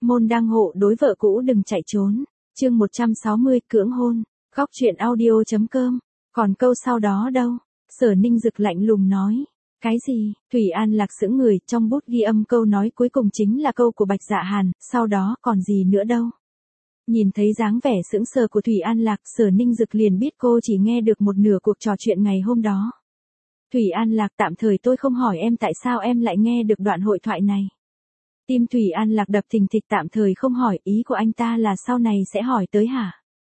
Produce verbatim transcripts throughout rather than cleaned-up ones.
Môn đăng hộ đối vợ cũ đừng chạy trốn. Chương một trăm sáu mươi cưỡng hôn. Góc truyện audio chấm com. Còn câu sau đó đâu? Sở Ninh Dực lạnh lùng nói. Cái gì? Thủy An Lạc sững người, trong bút ghi âm câu nói cuối cùng chính là câu của Bạch Dạ Hàn, sau đó còn gì nữa đâu. Nhìn thấy dáng vẻ sững sờ của Thủy An Lạc, Sở Ninh Dực liền biết cô chỉ nghe được một nửa cuộc trò chuyện ngày hôm đó. Thủy An Lạc, tạm thời tôi không hỏi em tại sao em lại nghe được đoạn hội thoại này. Tim Thủy An Lạc đập thình thịch, tạm thời không hỏi, ý của anh ta là sau này sẽ hỏi tới hả?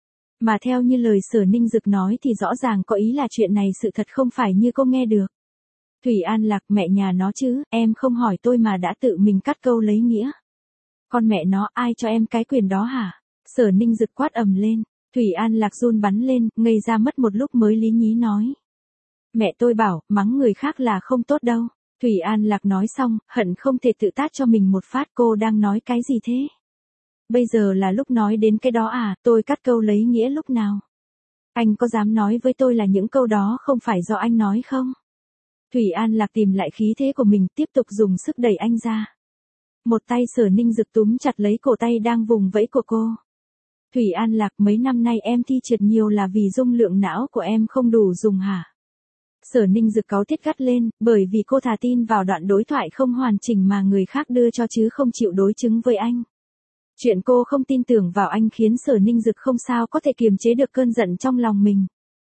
Mà theo như lời Sở Ninh Dực nói thì rõ ràng có ý là chuyện này sự thật không phải như cô nghe được. Thủy An Lạc, mẹ nhà nó chứ, em không hỏi tôi mà đã tự mình cắt câu lấy nghĩa. Con mẹ nó, ai cho em cái quyền đó hả? Sở Ninh Dực quát ầm lên. Thủy An Lạc run bắn lên, ngây ra mất một lúc mới lý nhí nói. Mẹ tôi bảo, mắng người khác là không tốt đâu. Thủy An Lạc nói xong, hận không thể tự tát cho mình một phát. Cô đang nói cái gì thế? Bây giờ là lúc nói đến cái đó à, tôi cắt câu lấy nghĩa lúc nào? Anh có dám nói với tôi là những câu đó không phải do anh nói không? Thủy An Lạc tìm lại khí thế của mình, tiếp tục dùng sức đẩy anh ra. Một tay Sở Ninh Dực túm chặt lấy cổ tay đang vùng vẫy của cô. Thủy An Lạc, mấy năm nay em thi trượt nhiều là vì dung lượng não của em không đủ dùng hả? Sở Ninh Dực cáu tiết gắt lên, bởi vì cô thà tin vào đoạn đối thoại không hoàn chỉnh mà người khác đưa cho chứ không chịu đối chứng với anh. Chuyện cô không tin tưởng vào anh khiến Sở Ninh Dực không sao có thể kiềm chế được cơn giận trong lòng mình.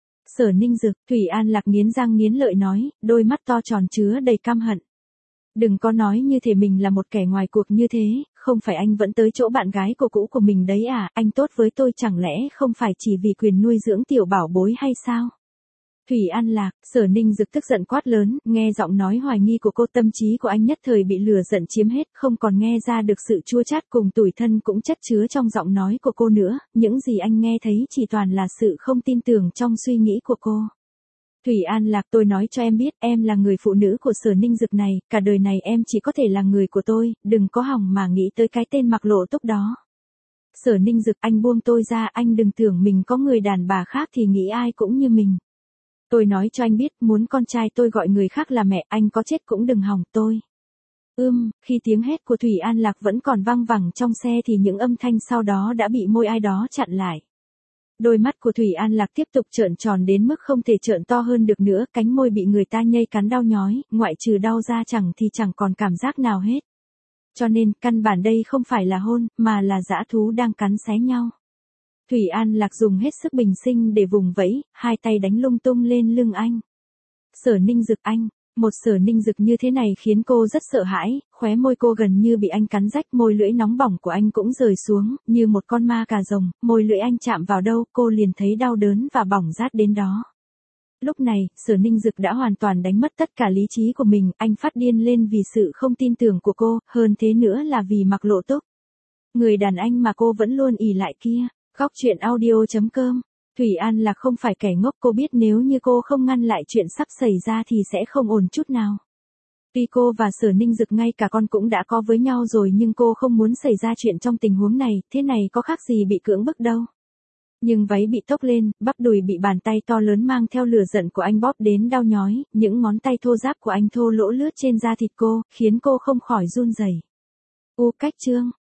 Sở Ninh Dực, Thủy An Lạc nghiến răng nghiến lợi nói, đôi mắt to tròn chứa đầy căm hận. Đừng có nói như thể mình là một kẻ ngoài cuộc như thế, không phải anh vẫn tới chỗ bạn gái của cũ của mình đấy à, anh tốt với tôi chẳng lẽ không phải chỉ vì quyền nuôi dưỡng tiểu bảo bối hay sao? Thủy An Lạc, Sở Ninh Dực tức giận quát lớn, nghe giọng nói hoài nghi của cô, tâm trí của anh nhất thời bị lửa giận chiếm hết, không còn nghe ra được sự chua chát cùng tủi thân cũng chất chứa trong giọng nói của cô nữa, những gì anh nghe thấy chỉ toàn là sự không tin tưởng trong suy nghĩ của cô. Thủy An Lạc, tôi nói cho em biết, em là người phụ nữ của Sở Ninh Dực này, cả đời này em chỉ có thể là người của tôi, đừng có hỏng mà nghĩ tới cái tên Mặc Lộ Túc đó. Sở Ninh Dực, anh buông tôi ra, anh đừng tưởng mình có người đàn bà khác thì nghĩ ai cũng như mình. Tôi nói cho anh biết, muốn con trai tôi gọi người khác là mẹ, anh có chết cũng đừng hỏng tôi. Ưm, khi tiếng hét của Thủy An Lạc vẫn còn vang vẳng trong xe thì những âm thanh sau đó đã bị môi ai đó chặn lại. Đôi mắt của Thủy An Lạc tiếp tục trợn tròn đến mức không thể trợn to hơn được nữa, cánh môi bị người ta nhây cắn đau nhói, ngoại trừ đau ra chẳng thì chẳng còn cảm giác nào hết. Cho nên, căn bản đây không phải là hôn, mà là dã thú đang cắn xé nhau. Thủy An Lạc dùng hết sức bình sinh để vùng vẫy, hai tay đánh lung tung lên lưng anh. Sở Ninh Dực, anh, một Sở Ninh Dực như thế này khiến cô rất sợ hãi, khóe môi cô gần như bị anh cắn rách, môi lưỡi nóng bỏng của anh cũng rời xuống, như một con ma cà rồng, môi lưỡi anh chạm vào đâu, cô liền thấy đau đớn và bỏng rát đến đó. Lúc này, Sở Ninh Dực đã hoàn toàn đánh mất tất cả lý trí của mình, anh phát điên lên vì sự không tin tưởng của cô, hơn thế nữa là vì Mặc Lộ Túc. Người đàn anh mà cô vẫn luôn ỷ lại kia. Góc truyện audio chấm com. Thủy An Lạc không phải kẻ ngốc, cô biết nếu như cô không ngăn lại chuyện sắp xảy ra thì sẽ không ổn chút nào. Tuy cô và Sở Ninh Dực ngay cả con cũng đã có với nhau rồi nhưng cô không muốn xảy ra chuyện trong tình huống này, thế này có khác gì bị cưỡng bức đâu. Nhưng váy bị tốc lên, bắp đùi bị bàn tay to lớn mang theo lửa giận của anh bóp đến đau nhói, những ngón tay thô ráp của anh thô lỗ lướt trên da thịt cô, khiến cô không khỏi run rẩy. U cách chương.